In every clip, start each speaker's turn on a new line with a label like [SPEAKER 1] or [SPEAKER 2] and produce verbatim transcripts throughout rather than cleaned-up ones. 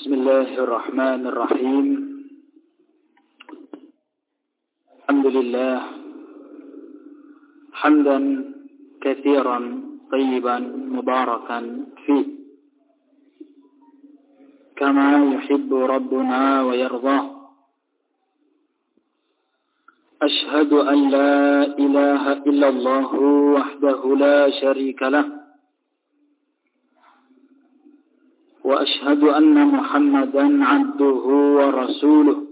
[SPEAKER 1] Bismillahirrahmanirrahim. Alhamdulillah hamdan katsiran tayyiban mubarakan fi kama yuhibbu rabbuna wa yardah. Ashhadu an la ilaha illallah wahdahu la syarika lah wa ashhadu anna Muhammadan abduhu wa rasuluh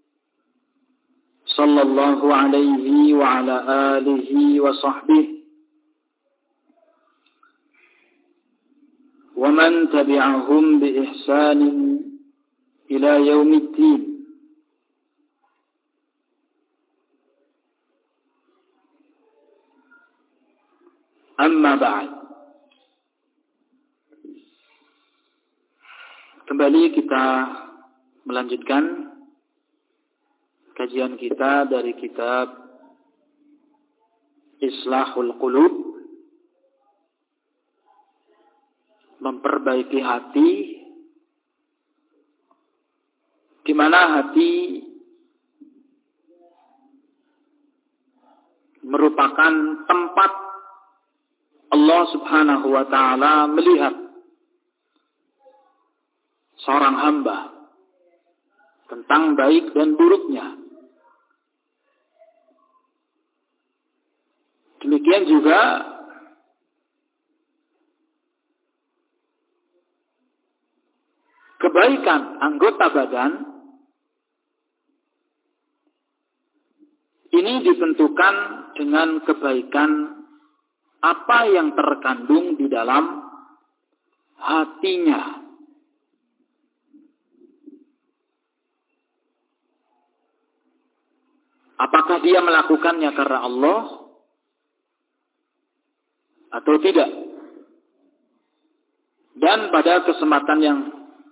[SPEAKER 1] sallallahu alaihi wa ala alihi wa sahbihi wa man tabi'ahum bi ihsanin ila yaumiddin. Amma ba'd. Kembali kita melanjutkan kajian kita dari kitab Islahul Qulub, memperbaiki hati, di mana hati merupakan tempat Allah Subhanahu wa ta'ala melihat seorang hamba tentang baik dan buruknya. Demikian juga kebaikan anggota badan ini ditentukan dengan kebaikan apa yang terkandung di dalam hatinya. Apakah dia melakukannya karena Allah atau tidak? Dan pada kesempatan yang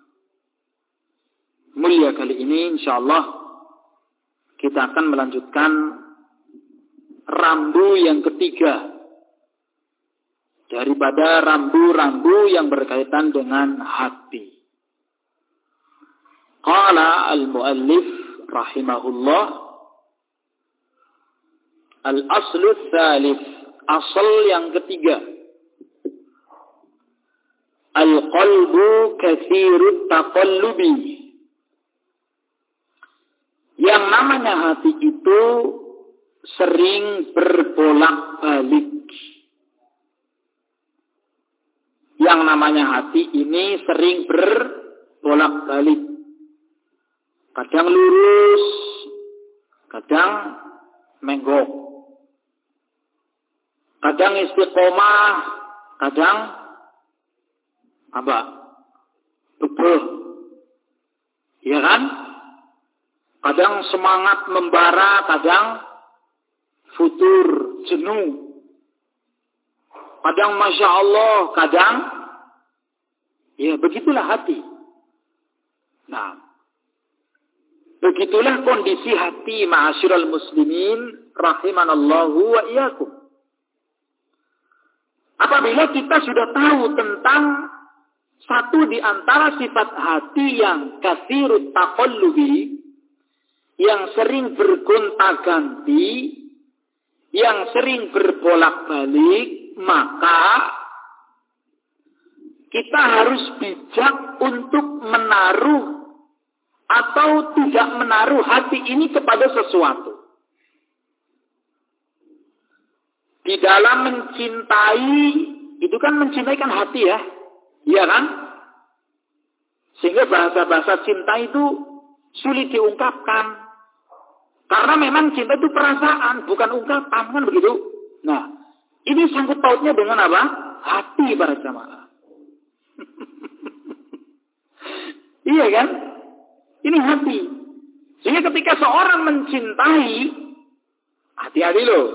[SPEAKER 1] mulia kali ini, insyaallah kita akan melanjutkan rambu yang ketiga daripada rambu-rambu yang berkaitan dengan hati. Qala al-muallif rahimahullah, al-aslu tsalits, asal yang ketiga, al-qalbu katsirut taqallubi. Yang namanya hati itu sering berbolak-balik. Yang namanya hati ini sering berbolak-balik. Kadang lurus, kadang menggok. Kadang istiqomah, kadang apa? Bebuh. Ya kan? Kadang semangat membara, kadang futur, jenuh. Kadang Masya Allah, kadang ya begitulah hati. Nah, begitulah kondisi hati ma'asyiral muslimin rahimanallahu wa iyyakum. Apabila kita sudah tahu tentang satu di antara sifat hati yang katsirut taqallubi, yang sering bergonta-ganti, yang sering berbolak-balik, maka kita harus bijak untuk menaruh atau tidak menaruh hati ini kepada sesuatu. Di dalam mencintai, itu kan mencintai kan hati ya, iya kan? Sehingga bahasa-bahasa cinta itu sulit diungkapkan. Karena memang cinta itu perasaan, bukan ungkapan, kan begitu? Nah, ini sangkut pautnya dengan apa? Hati para jamaah. Iya kan? Ini hati. Sehingga ketika seorang mencintai, hati-hati loh.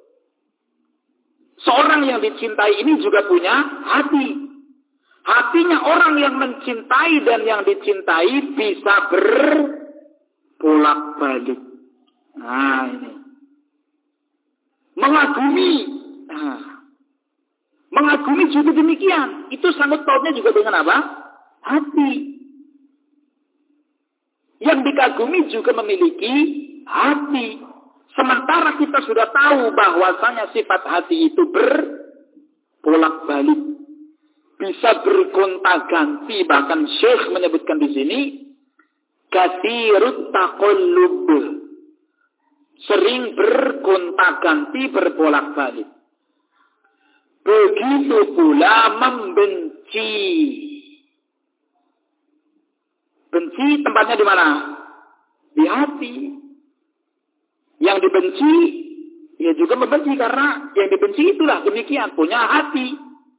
[SPEAKER 1] Seorang yang dicintai ini juga punya hati. Hatinya orang yang mencintai dan yang dicintai bisa berbolak-balik. Nah ini. Mengagumi. Nah. Mengagumi juga demikian. Itu sangkut pautnya juga dengan apa? Hati. Yang dikagumi juga memiliki hati. Sementara kita sudah tahu bahwasanya sifat hati itu berbolak-balik. Bisa bergonta-ganti. Bahkan Syekh menyebutkan di sini. Katsirut taqallub. Sering bergonta-ganti, berbolak-balik. Begitu pula membenci. Benci tempatnya di mana? Di hati. Yang dibenci, ya juga membenci karena yang dibenci itulah demikian, punya hati.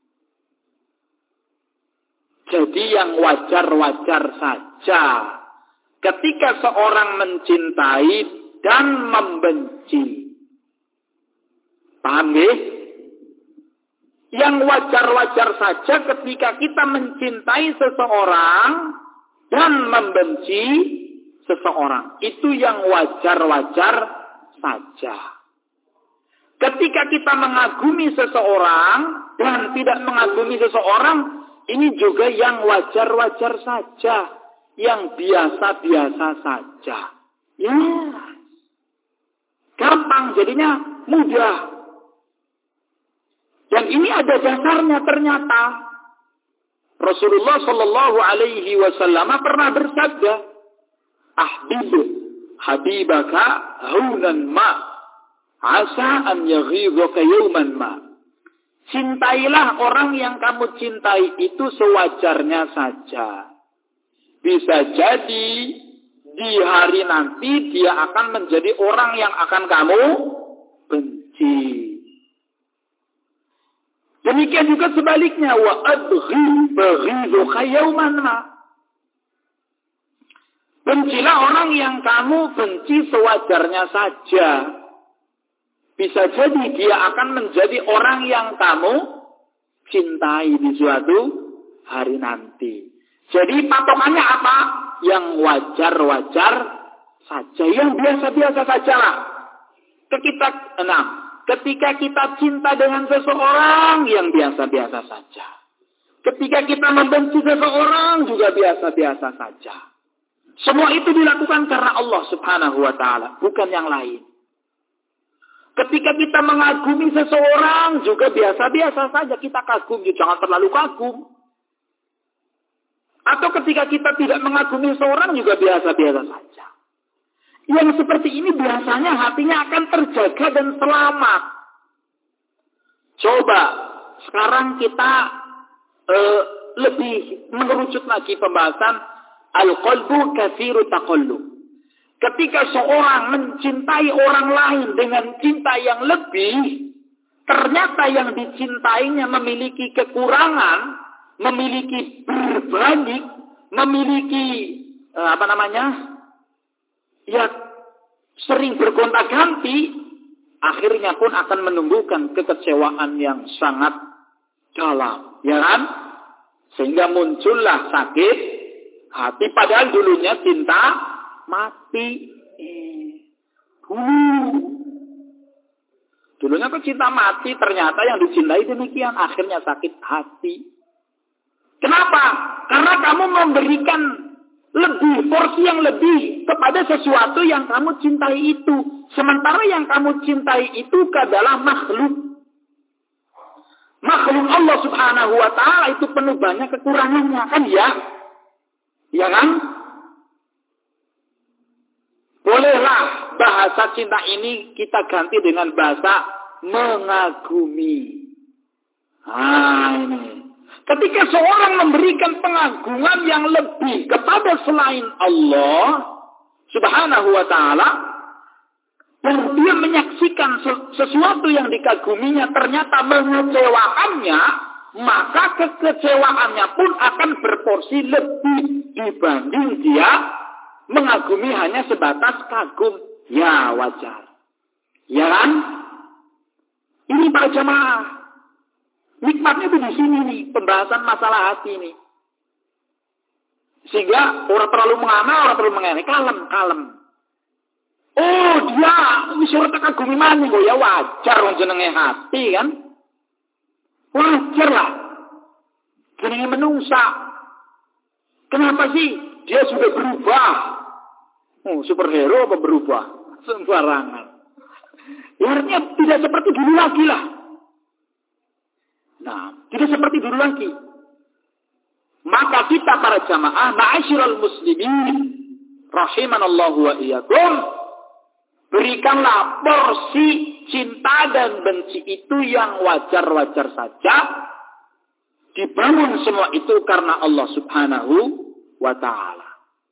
[SPEAKER 1] Jadi yang wajar-wajar saja. Ketika seorang mencintai dan membenci. Paham ya? Yang wajar-wajar saja ketika kita mencintai seseorang dan membenci seseorang. Itu yang wajar-wajar saja. Ketika kita mengagumi seseorang dan tidak mengagumi seseorang, ini juga yang wajar-wajar saja, yang biasa-biasa saja. Ya, gampang jadinya, mudah. Dan ini ada dasarnya ternyata. Rasulullah Shallallahu Alaihi Wasallam pernah bersabda, "Ahbib habibaka haunan ma, asa an yaghidhaka yawman ma." Cintailah orang yang kamu cintai itu sewajarnya saja. Bisa jadi di hari nanti dia akan menjadi orang yang akan kamu benci. Demikian juga sebaliknya, wa adghib baghidhuka yawman ma. Bencilah orang yang kamu benci sewajarnya saja. Bisa jadi dia akan menjadi orang yang kamu cintai di suatu hari nanti. Jadi patokannya apa? Yang wajar-wajar saja, yang biasa-biasa saja lah. Ketika, enam, ketika kita cinta dengan seseorang, yang biasa-biasa saja. Ketika kita membenci seseorang, juga biasa-biasa saja. Semua itu dilakukan karena Allah Subhanahu wa Ta'ala, bukan yang lain. Ketika kita mengagumi seseorang, juga biasa-biasa saja kita kagum, jangan terlalu kagum. Atau ketika kita tidak mengagumi seseorang, juga biasa-biasa saja. Yang seperti ini biasanya hatinya akan terjaga dan selamat. Coba sekarang kita uh, lebih mengerucut lagi pembahasan al-qalbu katsiru taqallub. Ketika seorang mencintai orang lain dengan cinta yang lebih, ternyata yang dicintainya memiliki kekurangan, memiliki berbalik, memiliki uh, apa namanya? Ya sering bergonta-ganti, akhirnya pun akan menumbuhkan kekecewaan yang sangat dalam, ya kan? Sehingga muncullah sakit hati, padahal dulunya cinta mati. Eh, dulu. Dulunya kok cinta mati, ternyata yang dicintai demikian, akhirnya sakit hati. Kenapa? Karena kamu memberikan lebih, porsi yang lebih kepada sesuatu yang kamu cintai itu. Sementara yang kamu cintai itu adalah makhluk. Makhluk Allah Subhanahu wa Ta'ala itu penuh banyak kekurangannya, kan ya? Ya kan? Bolehlah bahasa cinta ini kita ganti dengan bahasa mengagumi. Ah, ini. Ketika seorang memberikan pengagungan yang lebih kepada selain Allah Subhanahu wa Ta'ala, dan dia menyaksikan sesuatu yang dikaguminya ternyata mengecewakannya, maka kekecewaannya pun akan berporsi lebih dibanding dia mengagumi hanya sebatas kagum. Ya wajar. Ya kan? Ini para jamaah. Nikmatnya itu di sini nih, pembahasan masalah hati ini. Sehingga orang terlalu mengamal, orang terlalu mengenai, kalem, kalem. Oh dia, ini surat kagumi mana kok ya wajar, orang jenenge hati kan? Wajar lah. Jenenge menungsa. Kenapa sih? Dia sudah berubah. Oh, superhero apa berubah? Sembarangan. Ya, artinya tidak seperti dulu lagi lah. Nah, tidak seperti dulu lagi. Maka kita para jamaah, ma'asyiral muslimin, rahimanallahu wa iyyakum, berikanlah porsi cinta dan benci itu yang wajar-wajar saja. Dibangun semua itu karena Allah subhanahu wa ta'ala.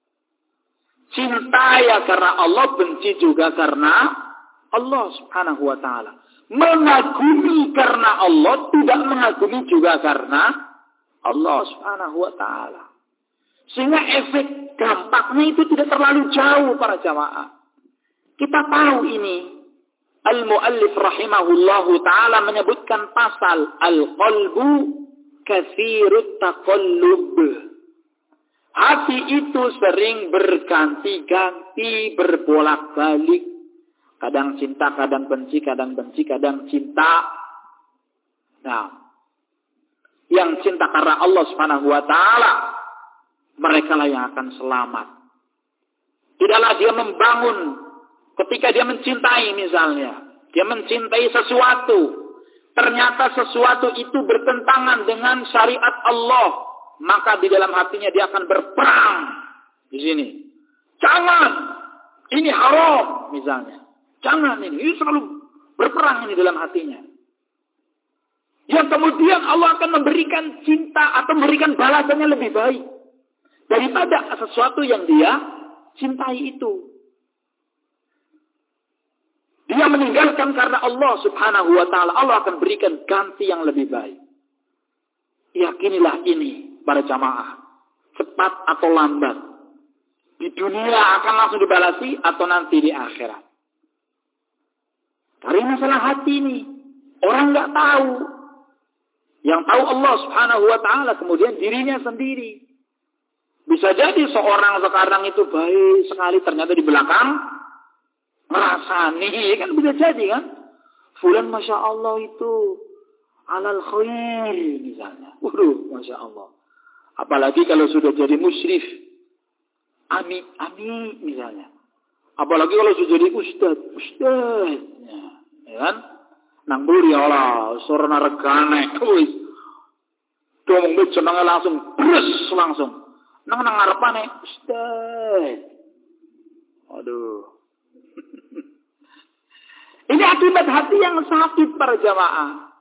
[SPEAKER 1] Cinta ya karena Allah, benci juga karena Allah subhanahu wa ta'ala. Mengagumi karena Allah, tidak mengagumi juga karena Allah subhanahu wa ta'ala. Sehingga efek dampaknya itu tidak terlalu jauh para jamaah. Kita tahu ini. Al-Muallif rahimahullahu ta'ala menyebutkan pasal Al-Qalbu katsirut taqallub. Hati itu sering berganti-ganti, berbolak-balik. Kadang cinta, kadang benci, kadang benci, kadang cinta. Nah, yang cinta karena Allah subhanahu wa ta'ala, mereka lah yang akan selamat. Tidaklah dia membangun, ketika dia mencintai misalnya, dia mencintai sesuatu, ternyata sesuatu itu bertentangan dengan syariat Allah, maka di dalam hatinya dia akan berperang di sini. Jangan, ini haram misalnya. Jangan ini, ini selalu berperang ini dalam hatinya. Yang kemudian Allah akan memberikan cinta atau memberikan balasannya lebih baik daripada sesuatu yang dia cintai itu. Dia meninggalkan karena Allah subhanahu wa ta'ala. Allah akan berikan ganti yang lebih baik. Yakinilah ini para jamaah. Cepat atau lambat. Di dunia akan langsung dibalasi atau nanti di akhirat. Dari masalah hati ini. Orang nggak tahu. Yang tahu Allah subhanahu wa ta'ala. Kemudian dirinya sendiri. Bisa jadi seorang sekarang itu baik sekali. Ternyata di belakang merasani. Kan bisa jadi kan. Fulan Masya Allah itu alal khair misalnya. Waduh Masya Allah. Apalagi kalau sudah jadi musyrif. Ami, ami misalnya. Apalagi kalau sudah jadi ustad. Ustad. Ya, ya kan. Nang buri Allah. Sorna regane. Wis. Ngomong bet senangnya langsung. Brus langsung. Nang nang ngarepane. Ustad. Aduh. Ini akibat hati yang sakit para jamaah.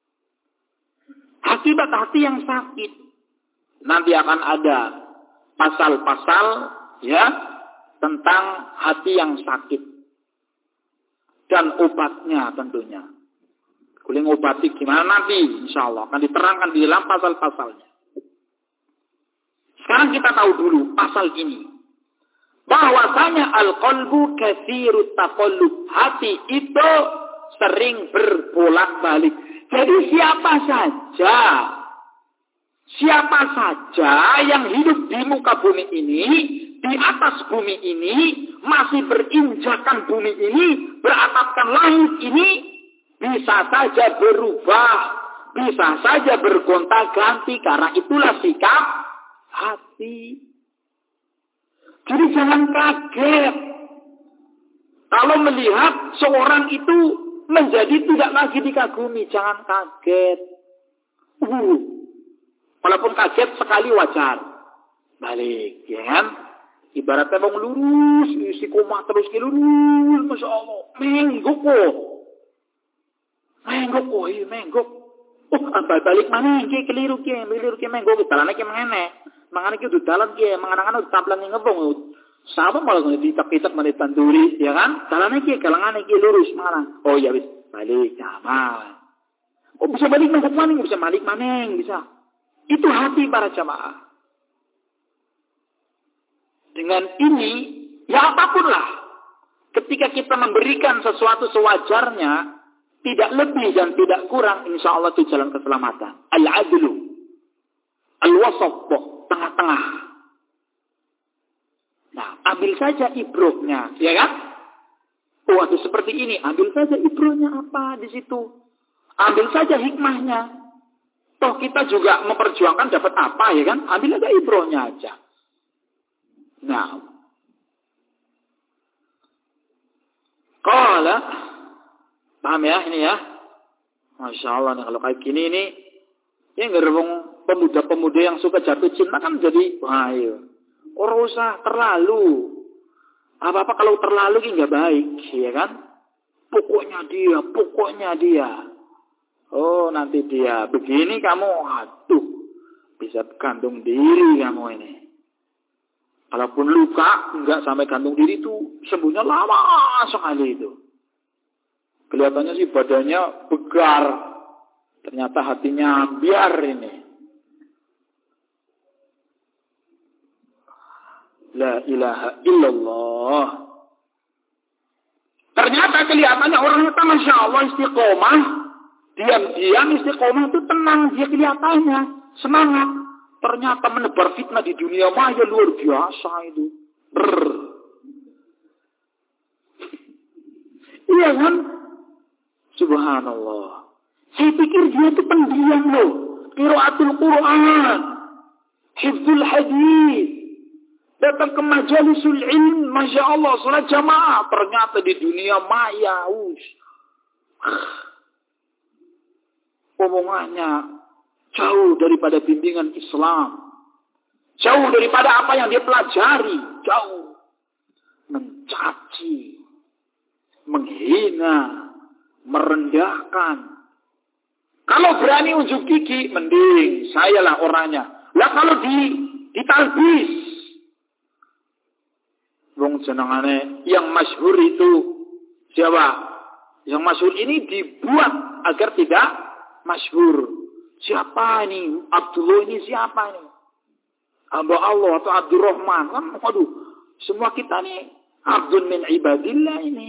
[SPEAKER 1] Akibat hati yang sakit. Nanti akan ada pasal-pasal ya tentang hati yang sakit. Dan obatnya tentunya. Kuling obati gimana nanti insya Allah. Akan diterangkan di dalam pasal-pasalnya. Sekarang kita tahu dulu pasal ini. Bahwasanya al-qalbu katsirut taqallub. Hati itu sering berbolak-balik. Jadi siapa saja, siapa saja yang hidup di muka bumi ini, di atas bumi ini, masih berinjakan bumi ini, beratapkan langit ini, bisa saja berubah, bisa saja bergonta-ganti, karena itulah sikap hati. Jadi jangan kaget kalau melihat seorang itu menjadi tidak lagi dikagumi. Jangan kaget. Uh, walaupun kaget sekali wajar. Balik, ya kan? Ibaratnya bang lurus, isi koma terus ke lurus, Masya Allah. Menggok kok. Menggok kok, iya menggok. Oh, balik mana? Kayak keliru kayak, keliru kayak menggok. Jalannya kayak mengene. Mangane ki udah dalan ki, mangan-mangan udah tamplan ngebong. Sapa malah ditak-itak menit tanduri, ya kan? Dalane ki galangane ki lurus malah. Oh ya wis, balik jamaah. Oh bisa balik nang maning, bisa balik maning, bisa. Itu hati para jamaah. Dengan ini, ya apapun lah. Ketika kita memberikan sesuatu sewajarnya, tidak lebih dan tidak kurang, insya Allah itu jalan keselamatan. Al-adlu. Al-wasat, tengah-tengah. Nah, ambil saja ibrohnya, ya kan? Waduh, seperti ini, ambil saja ibrohnya apa di situ. Ambil saja hikmahnya. Toh kita juga memperjuangkan dapat apa, ya kan? Ambil aja ibrohnya aja. Nah, Paham ya ini ya? Masya Allah nih kalau kayak gini ini, ya ngerebong pemuda-pemuda yang suka jatuh cinta kan jadi, wah iya. Orang usah terlalu. Apa-apa kalau terlalu ini nggak baik, ya kan? Pokoknya dia, pokoknya dia. Oh nanti dia begini kamu, aduh, bisa gantung diri kamu ini. Kalaupun luka, nggak sampai gantung diri itu sembuhnya lama sekali itu. Kelihatannya sih badannya begar, ternyata hatinya biar ini. La ilaha illallah. Ternyata kelihatannya orang itu Masya Allah istiqomah. Diam-diam istiqomah itu tenang. Dia kelihatannya semangat. Ternyata menebar fitnah di dunia maya luar biasa itu. Brr. Iya kan? Subhanallah. Saya pikir dia itu pendiam loh. Qiraatul Quran. Hifdzul hadis. Datang ke majalisul ilm, Masya Allah, salat jamaah. Ternyata di dunia maya, us. Omongannya jauh daripada bimbingan Islam. Jauh daripada apa yang dia pelajari. Jauh. Mencaci. Menghina. Merendahkan. Kalau berani unjuk gigi, mending. Sayalah orangnya. Lah kalau di, ditalbis. Wong jenengane yang masyhur itu siapa? Yang masyhur ini dibuat agar tidak masyhur. Siapa ini? Abdullah ini siapa ini? Hamba Allah atau Abdurrahman? Kan, waduh, semua kita nih abdun min ibadillah ini.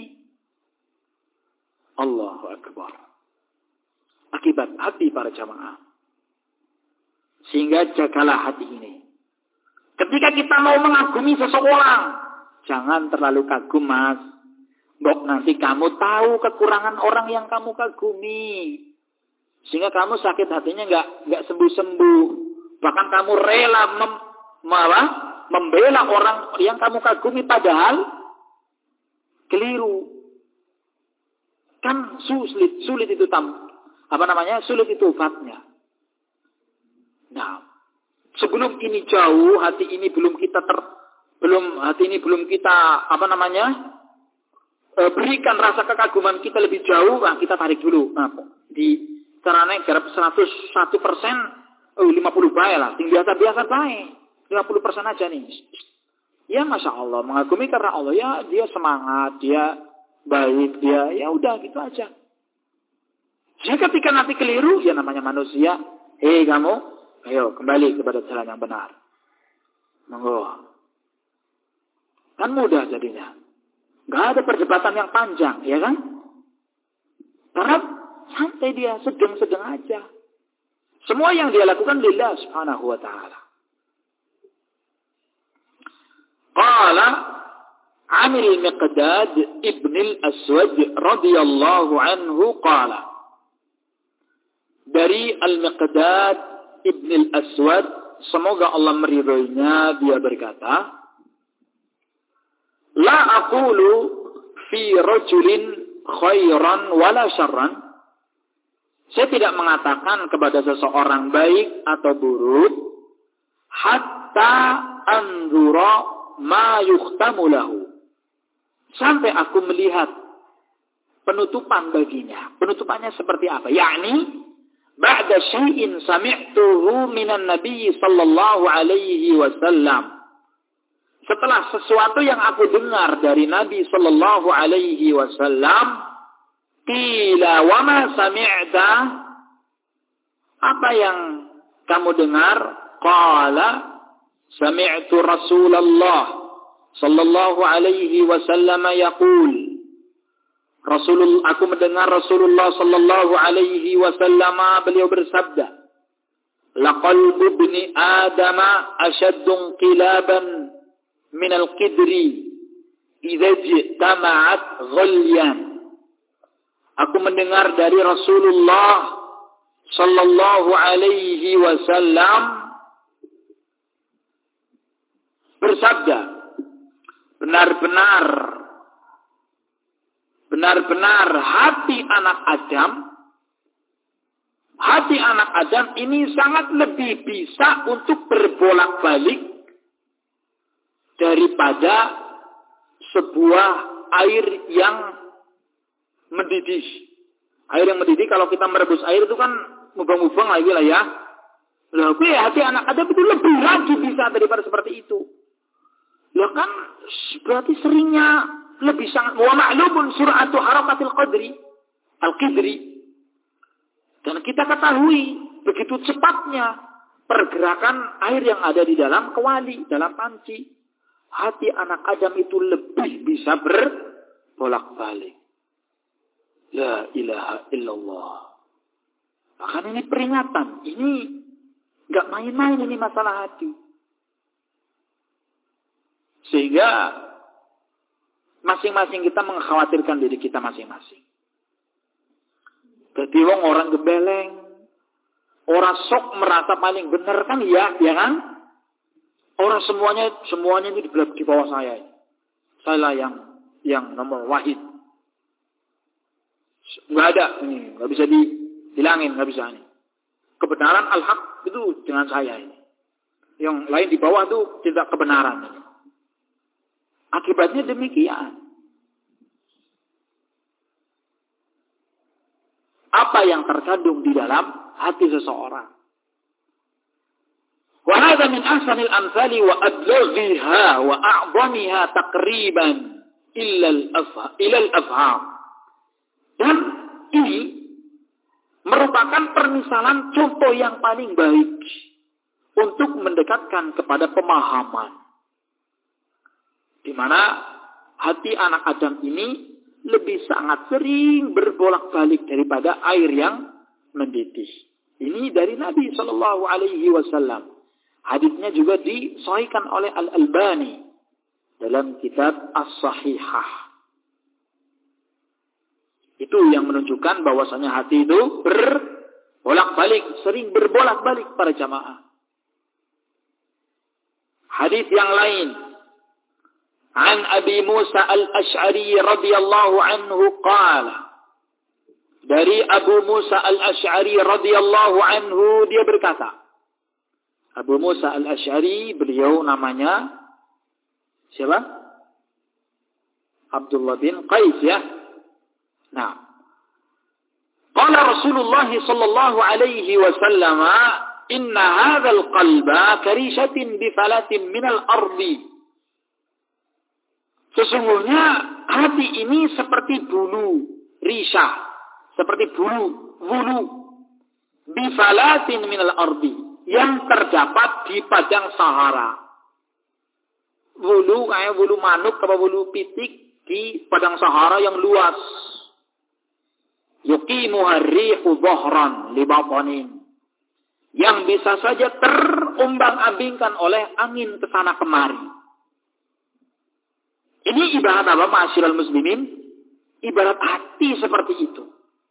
[SPEAKER 1] Allahu Akbar. Akibat hati para jamaah. Sehingga jagalah hati ini. Ketika kita mau mengagumi seseorang, jangan terlalu kagum, Mas. Mbok nanti kamu tahu kekurangan orang yang kamu kagumi. Sehingga kamu sakit hatinya nggak nggak sembuh-sembuh. Bahkan kamu rela mem, malah membela orang yang kamu kagumi padahal keliru. Kan sulit, sulit itu tam, apa namanya? Sulit itu obatnya. Nah, sebelum ini jauh, hati ini belum kita ter Belum hati ini belum kita apa namanya e, berikan rasa kekaguman kita lebih jauh, nah, kita tarik dulu. Nah, di caranya garap seratus satu persen, oh lima puluh baik lah, tinggal biasa biasa baik, lima puluh persen aja nih. Ya Masya Allah, mengagumi karena Allah, ya dia semangat, dia baik, dia ya udah gitu aja. Jadi ketika nanti keliru, ya namanya manusia, hei kamu, ayo kembali kepada jalan yang benar. Monggo. Kan mudah jadinya. Gak ada perdebatan yang panjang, ya kan? Karena santai dia, sedang-sedang aja. Semua yang dia lakukan lillah subhanahu wa ta'ala. Qala Amil Miqdad ibn al-Aswad radhiyallahu anhu qala. Dari Al-Miqdad ibn al-Aswad, semoga Allah meridhoinya, dia berkata, La aqulu fi rajulin khairan wala syarran. Saya tidak mengatakan kepada seseorang baik atau buruk hatta anzura ma yukhtamu lahu. Sampai aku melihat penutupan baginya. Penutupannya seperti apa? Yakni ba'da syai'in sami'tuhu minan nabiy sallallahu alaihi wasallam. Setelah sesuatu yang aku dengar dari Nabi sallallahu alaihi wasallam, qila wa ma sami'ta? Apa yang kamu dengar? Qala sami'tu Rasulullah sallallahu alaihi wasallam yaqul. Rasulullah, aku mendengar Rasulullah sallallahu alaihi wasallam beliau bersabda, laqalbu ibni adama ashaddu qilaban min al-qidri idza ijtama'at ghaliyan. Aku mendengar dari Rasulullah sallallahu alaihi wasallam bersabda, benar-benar benar-benar hati anak Adam, hati anak Adam ini sangat lebih bisa untuk berbolak-balik daripada sebuah air yang mendidih. Air yang mendidih, kalau kita merebus air itu kan mubang-mubang lagi lah ya. Loh, hati anak Adam itu lebih lagi bisa daripada seperti itu. Loh kan berarti seringnya lebih sangat. Wa ma'lumun sur'atu harakatil qadri al-qidri. Dan kita ketahui begitu cepatnya pergerakan air yang ada di dalam kewali, dalam panci. Hati anak Adam itu lebih bisa berbolak-balik. La ilaha illallah. Bahkan ini peringatan. Ini gak main-main ini masalah hati. Sehingga masing-masing kita mengkhawatirkan diri kita masing-masing. Jadi wong orang gebeleng, orang sok merasa paling benar kan ya, ya kan? Orang semuanya semuanya ini di bawah saya. Saya lah yang yang nomor wahid. Enggak ada ini, enggak bisa dihilangin, enggak bisa ini. Kebenaran al-haq itu dengan saya ini. Yang lain di bawah itu tidak kebenaran ini. Akibatnya demikian. Apa yang terkandung di dalam hati seseorang. Wa hadha min ahsanil amsali wa adlaghiha wa a'zamiha taqriban illa al-afham. Dan ini merupakan permisalan contoh yang paling baik untuk mendekatkan kepada pemahaman. Di mana hati anak Adam ini lebih sangat sering berbolak-balik daripada air yang mendidih. Ini dari Nabi Shallallahu Alaihi Wasallam. Hadisnya juga disahihkan oleh Al-Albani dalam kitab As-Sahihah. Itu yang menunjukkan bahwasanya hati itu berbolak-balik, sering berbolak-balik para jamaah. Hadis yang lain, an Abi Musa Al-Asy'ari radhiyallahu anhu qala, dari Abu Musa Al-Asy'ari radhiyallahu anhu dia berkata, Abu Musa Al-Asy'ari beliau namanya siapa? Abdullah bin Qais ya. Nah, qala Rasulullah sallallahu alaihi wasallam, inna hadzal qalba karishatin bi falatin minal ardi. Sesungguhnya hati ini seperti bulu risah, seperti bulu bulu bi falatin minal ardi, yang terdapat di padang Sahara. Bulu kayak bulu manuk atau bulu pitik di padang Sahara yang luas. Yuqimuha ar-rihu dhahran li batanin, yang bisa saja terumbang-ambingkan oleh angin kesana kemari. Ini ibarat apa, ma'asyiral muslimin? Ibarat hati seperti itu.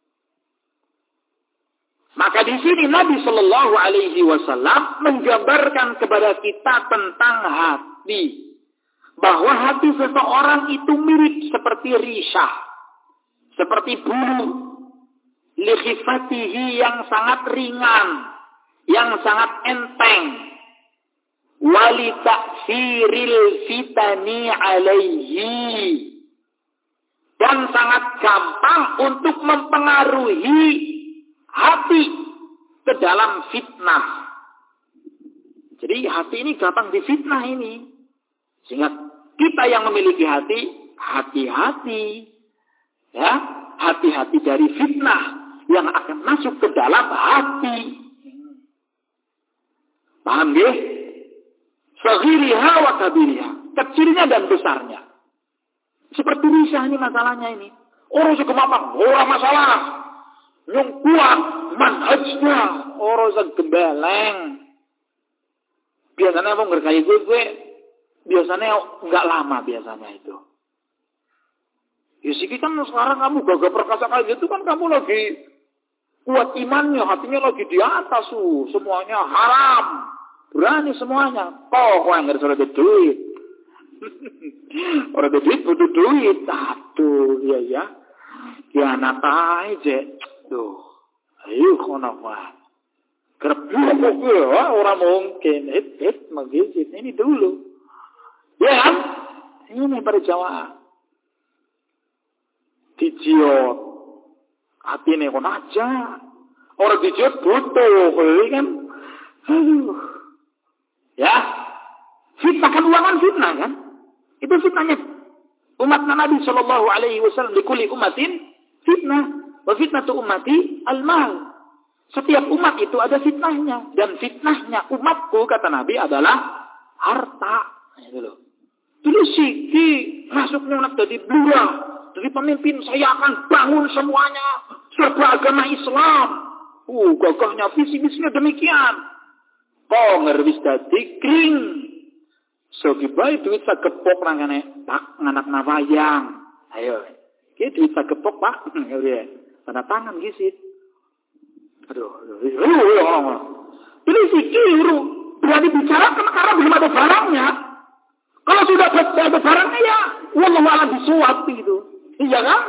[SPEAKER 1] Maka di sini Nabi Shallallahu Alaihi Wasallam menggambarkan kepada kita tentang hati, bahwa hati seseorang itu mirip seperti risah, seperti bulu, likhifatihi, yang sangat ringan, yang sangat enteng, wali ta'siril fitani alaihi, dan sangat gampang untuk mempengaruhi hati ke dalam fitnah. Jadi hati ini gampang difitnah ini. Sehingga kita yang memiliki hati, hati-hati. Ya, hati-hati dari fitnah yang akan masuk ke dalam hati. Paham ya? Saghiriha wa kabiriha, kecilnya dan besarnya. Seperti risah ini masalahnya ini. Orang sekemapak, orang masalah. Yang kuat manhajnya, orang segembeleng. Biasanya mau ngerkai gue, gue biasanya nggak lama biasanya itu. Ya sih kan sekarang kamu gagah perkasa kayak gitu kan, kamu lagi kuat imannya, hatinya lagi di atas tuh, semuanya haram, berani semuanya. Toh kok nggak ada duit, orang ada duit butuh duit, aduh, ya ya. Kianat aja. Tuh. Ayo kono wae. Kerep orang mungkin. Hit, hit, magisit. Ini dulu. Ya kan? Ini berjamaah. Dijiot. Hati ini kon aja. Orang dijiot butuh. Kan? Aduh. Ya. Fitnah kan ulangan fitnah kan? Itu fitnahnya. Umat Nabi Shallallahu Alaihi Wasallam dikuli umatin fitnah. Wa fitnatu ummati al-mal. Setiap umat itu ada fitnahnya. Dan fitnahnya umatku, kata Nabi, adalah harta. Itu loh. Dulu siki masuknya nak jadi blura. Jadi pemimpin, saya akan bangun semuanya. Serba agama Islam. Uh, gagahnya visi misinya demikian. Kok ngerwis dadi kring. So gibai duit sa gepok nangane pak nganak nawayang. Ayo. Ki duit sa gepok pak. Ya tanda tangan gisit. Aduh, aduh. Ini si kiri berani bicara karena belum ada barangnya. Kalau sudah ada barangnya ya, wallahu a'lam bishawab itu. Iya kan?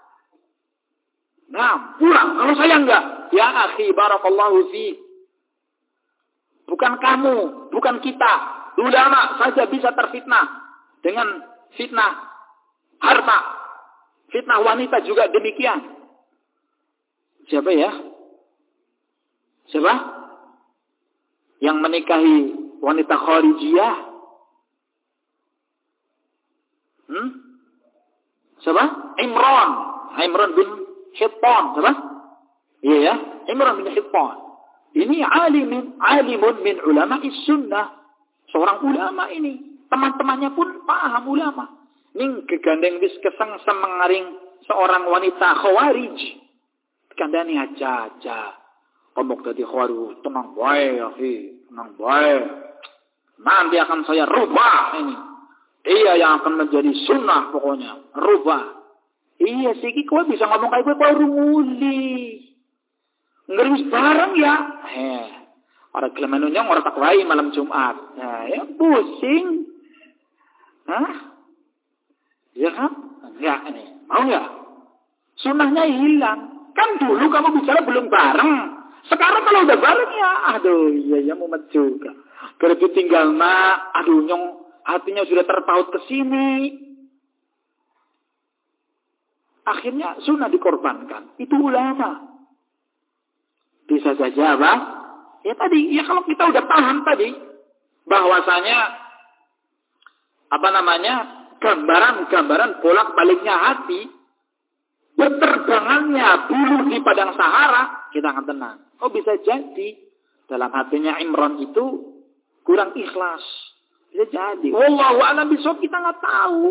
[SPEAKER 1] Nah, pulang. Kalau saya enggak, ya akhi barakallahu fi. Bukan kamu, bukan kita. Ulama saja bisa terfitnah dengan fitnah harta. Fitnah wanita juga demikian. Siapa ya? Siapa? Yang menikahi wanita Kharijiyah? Hmm? Siapa? Imran. Imran bin Hittan. Siapa? Iya ya. Imran bin Hittan. Ini alimin, alimun min ulama sunnah. Seorang ulama ini. Teman-temannya pun paham ulama. Ning gegandeng wis keseng semengaring seorang wanita Khawarij. Kandani aja-aja. Kamu jadi khawarij. Tenang baik, akhi. Tenang baik. Nanti akan saya rubah ini. Iya yang akan menjadi sunnah pokoknya. Rubah. Iya sih, kau bisa ngomong kayak gue baru muli. Ngeris bareng ya. Heh. Orang kelemanunya orang takwai malam Jumat. Nah, ya pusing. Hah? Iya kan? Enggak ini. Mau enggak? Sunnahnya hilang. Kan dulu kamu bicara belum bareng. Sekarang kalau udah bareng ya. Aduh, iya ya mumet juga. Kalau tinggal nak. Aduh, nyong. Hatinya sudah terpaut ke sini. Akhirnya sunnah dikorbankan. Itu ulama. Bisa saja apa? Ya tadi, ya kalau kita udah paham tadi. Bahwasanya, apa namanya, gambaran-gambaran bolak-baliknya hati. Berterbangannya bulu di padang Sahara. Kita akan tenang. Oh bisa jadi. Dalam hatinya Imran itu kurang ikhlas. Bisa jadi. Wallahu a'lam bishawab, kita nggak tahu.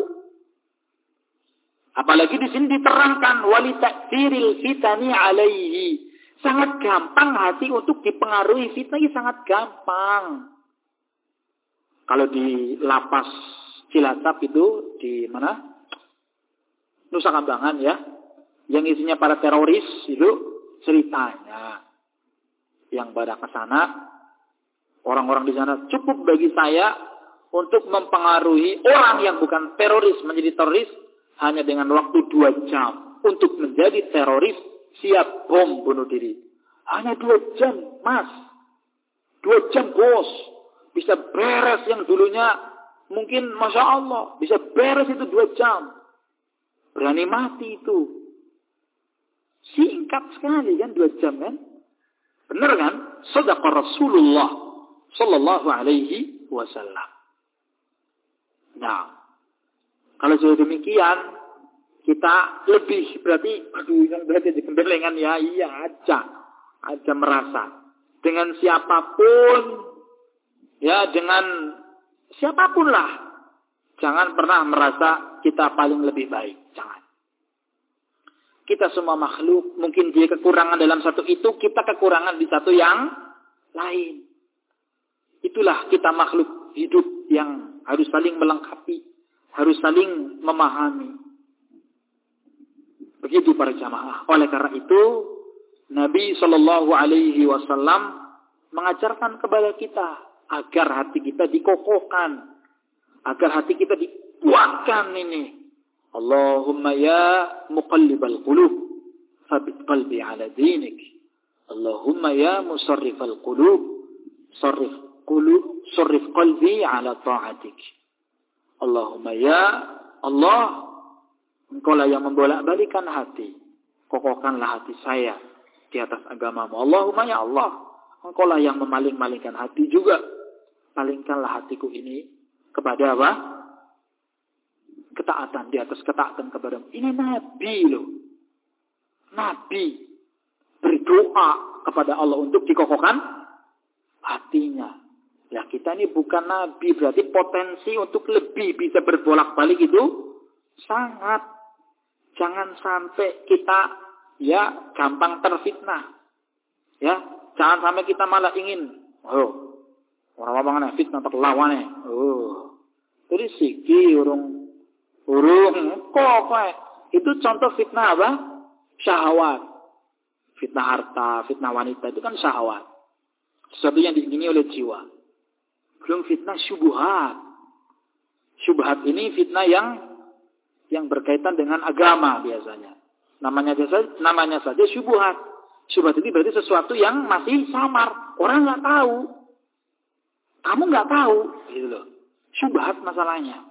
[SPEAKER 1] Apalagi di sini diterangkan wali takdiril fitani alaihi. Sangat gampang hati untuk dipengaruhi fitnah, sangat gampang. Kalau di lapas Cilacap itu di mana? Nusa Kambangan ya. Yang isinya para teroris itu ceritanya. Yang pada ke sana, orang-orang di sana cukup bagi saya untuk mempengaruhi orang yang bukan teroris menjadi teroris hanya dengan waktu dua jam untuk menjadi teroris siap bom bunuh diri. Hanya dua jam, mas. Dua jam, bos. Bisa beres yang dulunya mungkin Masya Allah. Bisa beres itu dua jam. Berani mati itu. Singkat sekali kan dua jam kan. Benar kan? Shadaqa Rasulullah Sallallahu Alaihi Wasallam. Nah, kalau sudah demikian, kita lebih berarti, aduh yang berarti di kembelengan ya, iya aja, aja merasa dengan siapapun, ya dengan siapapun lah, jangan pernah merasa kita paling lebih baik, jangan. Kita semua makhluk, mungkin dia kekurangan dalam satu itu, kita kekurangan di satu yang lain. Itulah kita makhluk hidup yang harus saling melengkapi, harus saling memahami. Begitu para jamaah. Oleh karena itu, Nabi Shallallahu Alaihi Wasallam mengajarkan kepada kita agar hati kita dikokohkan, agar hati kita dikuatkan ini. Allahumma ya muqallibal qulub, tsabbit qalbi ala dinik. Allahumma ya musarrifal qulub, sarrif qulub, sarrif qalbi ala ta'atik. Allahumma ya Allah, Engkau lah yang membolak-balikan hati. Kokohkanlah hati saya di atas agamamu. Allahumma ya Allah, Engkau lah yang memaling-malingkan hati juga. Palingkanlah hatiku ini kepada apa? Ketaatan, di atas ketaatan kepadamu. Ini Nabi loh. Nabi berdoa kepada Allah untuk dikokohkan hatinya. Ya kita ini bukan Nabi, berarti potensi untuk lebih bisa berbolak-balik itu sangat. Jangan sampai kita ya gampang terfitnah. Ya, jangan sampai kita malah ingin, oh, orang-orang fitnah tak lawannya. Oh. Jadi siki urung urung kok itu contoh fitnah apa? Syahwat. Fitnah harta, fitnah wanita itu kan syahwat. Sesuatu yang diingini oleh jiwa. Belum fitnah syubhat. Syubhat ini fitnah yang yang berkaitan dengan agama biasanya. Namanya saja, namanya saja syubhat. Syubhat ini berarti sesuatu yang masih samar. Orang nggak tahu. Kamu nggak tahu. Gitu loh. Syubhat masalahnya.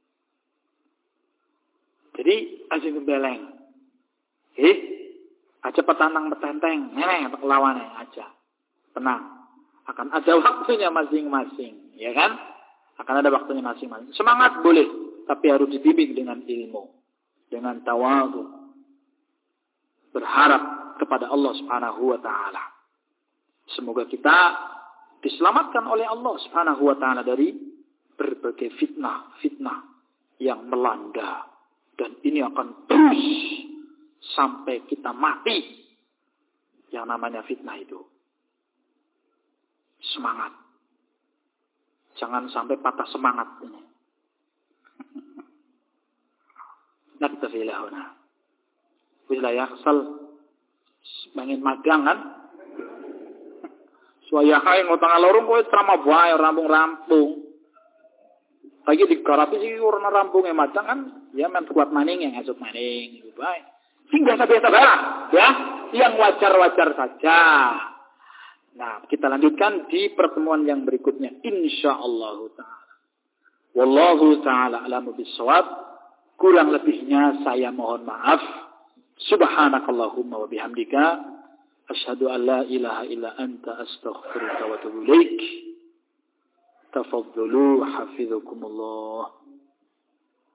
[SPEAKER 1] Jadi, aja gebeleng. Eh, aja petanang petenteng. Nenek, lawannya aja. Tenang. Akan ada waktunya masing-masing. Ya kan? Akan ada waktunya masing-masing. Semangat boleh. Tapi harus dibimbing dengan ilmu. Dengan tawadhu. Berharap kepada Allah subhanahu wa ta'ala. Semoga kita diselamatkan oleh Allah subhanahu wa ta'ala dari berbagai fitnah-fitnah yang melanda. Dan ini akan terus sampai kita mati. Yang namanya fitnah itu. Semangat. Jangan sampai patah semangat ini. Naktafi lahuna. Bila ya kesal mangin magang kan. Suaya kae ngotong alorong kowe trama bae rampung-rampung. Lagi digarapi sih urang rampung e magang kan ya men kuat maning yang esuk maning iku bae. Sing biasa-biasa bae ya, yang wajar-wajar saja. Nah, kita lanjutkan di pertemuan yang berikutnya insyaallah taala. Wallahu taala a'lamu bis-shawab. Kurang lebihnya saya mohon maaf. Subhanakallahumma wa bihamdika asyhadu an la ilaha illa anta astaghfiruka wa atubu ilaik. Tafadhalu hafizakumullah.